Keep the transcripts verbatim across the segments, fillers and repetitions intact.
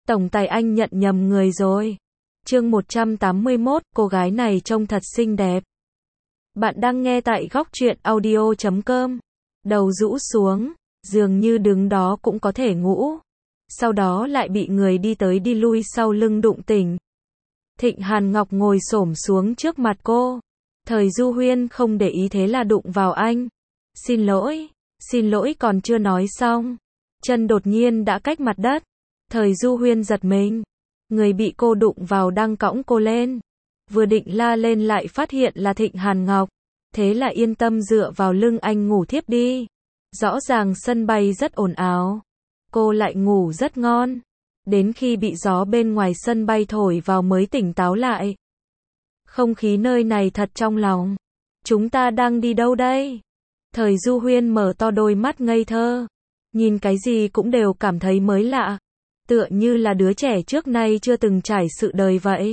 Tổng tài anh nhận nhầm người rồi. Chương một trăm tám mươi mốt, cô gái này trông thật xinh đẹp. Bạn đang nghe tại góc truyện audio chấm com. Đầu rũ xuống, dường như đứng đó cũng có thể ngủ. Sau đó lại bị người đi tới đi lui sau lưng đụng tỉnh. Thịnh Hàn Ngọc ngồi xổm xuống trước mặt cô. Thời Du Huyên không để ý thế là đụng vào anh. Xin lỗi, xin lỗi còn chưa nói xong. Chân đột nhiên đã cách mặt đất. Thời Du Huyên giật mình. Người bị cô đụng vào đang cõng cô lên. Vừa định la lên lại phát hiện là Thịnh Hàn Ngọc. Thế là yên tâm dựa vào lưng anh ngủ thiếp đi. Rõ ràng sân bay rất ồn ào. Cô lại ngủ rất ngon. Đến khi bị gió bên ngoài sân bay thổi vào mới tỉnh táo lại. Không khí nơi này thật trong lòng. Chúng ta đang đi đâu đây? Thời Du Huyên mở to đôi mắt ngây thơ. Nhìn cái gì cũng đều cảm thấy mới lạ. Tựa như là đứa trẻ trước nay chưa từng trải sự đời vậy.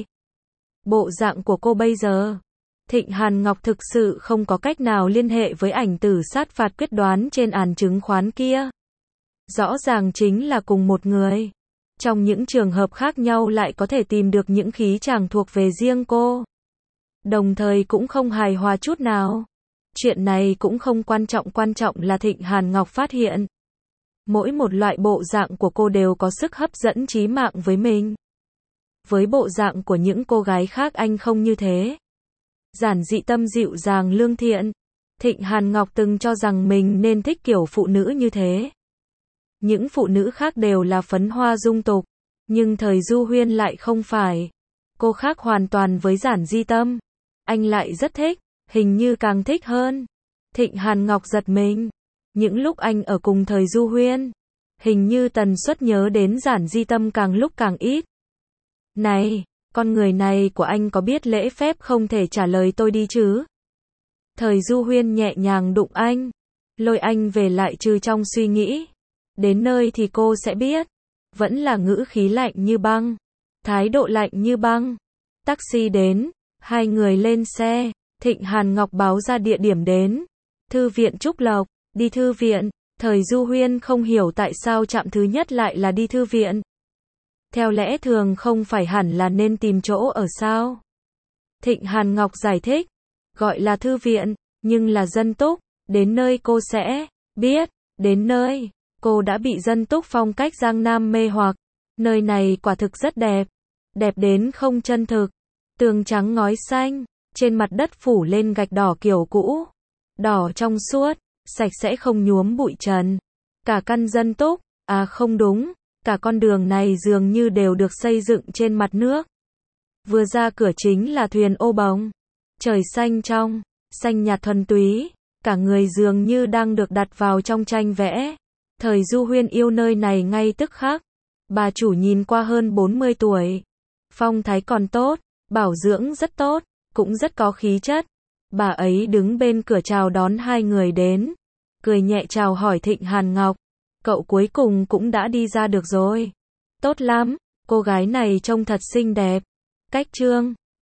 Bộ dạng của cô bây giờ. Thịnh Hàn Ngọc thực sự không có cách nào liên hệ với ảnh tử sát phạt quyết đoán trên án chứng khoán kia. Rõ ràng chính là cùng một người. Trong những trường hợp khác nhau lại có thể tìm được những khí chàng thuộc về riêng cô. Đồng thời cũng không hài hòa chút nào. Chuyện này cũng không quan trọng, quan trọng là Thịnh Hàn Ngọc phát hiện. Mỗi một loại bộ dạng của cô đều có sức hấp dẫn chí mạng với mình. Với bộ dạng của những cô gái khác anh không như thế. Giản dị tâm dịu dàng lương thiện. Thịnh Hàn Ngọc từng cho rằng mình nên thích kiểu phụ nữ như thế. Những phụ nữ khác đều là phấn hoa dung tục. Nhưng thời Du Huyên lại không phải. Cô khác hoàn toàn với giản di tâm. Anh lại rất thích, hình như càng thích hơn. Thịnh Hàn Ngọc giật mình. Những lúc anh ở cùng thời Du Huyên, hình như tần suất nhớ đến giản di tâm càng lúc càng ít. Này, con người này của anh có biết lễ phép không thể trả lời tôi đi chứ? Thời Du Huyên nhẹ nhàng đụng anh, lôi anh về lại trừ trong suy nghĩ. Đến nơi thì cô sẽ biết. Vẫn là ngữ khí lạnh như băng, thái độ lạnh như băng. Taxi đến, hai người lên xe. Thịnh Hàn Ngọc báo ra địa điểm đến. Thư viện Trúc Lộc. Đi thư viện. Thời Du Huyên không hiểu tại sao trạm thứ nhất lại là đi thư viện. Theo lẽ thường không phải hẳn là nên tìm chỗ ở sao? Thịnh Hàn Ngọc giải thích. Gọi là thư viện, nhưng là dân túc. Đến nơi cô sẽ biết. Đến nơi, cô đã bị dân túc phong cách Giang Nam mê hoặc. Nơi này quả thực rất đẹp. Đẹp đến không chân thực. Tường trắng ngói xanh. Trên mặt đất phủ lên gạch đỏ kiểu cũ. Đỏ trong suốt. Sạch sẽ không nhuốm bụi trần. Cả căn dân túc, à không đúng, cả con đường này dường như đều được xây dựng trên mặt nước. Vừa ra cửa chính là thuyền ô bồng. Trời xanh trong, xanh nhạt thuần túy, cả người dường như đang được đặt vào trong tranh vẽ. Thời Du Huyên yêu nơi này ngay tức khắc. Bà chủ nhìn qua hơn bốn mươi tuổi. Phong thái còn tốt, bảo dưỡng rất tốt, cũng rất có khí chất. Bà ấy đứng bên cửa chào đón hai người đến. Cười nhẹ chào hỏi Thịnh Hàn Ngọc. Cậu cuối cùng cũng đã đi ra được rồi. Tốt lắm, cô gái này trông thật xinh đẹp. Cách trương.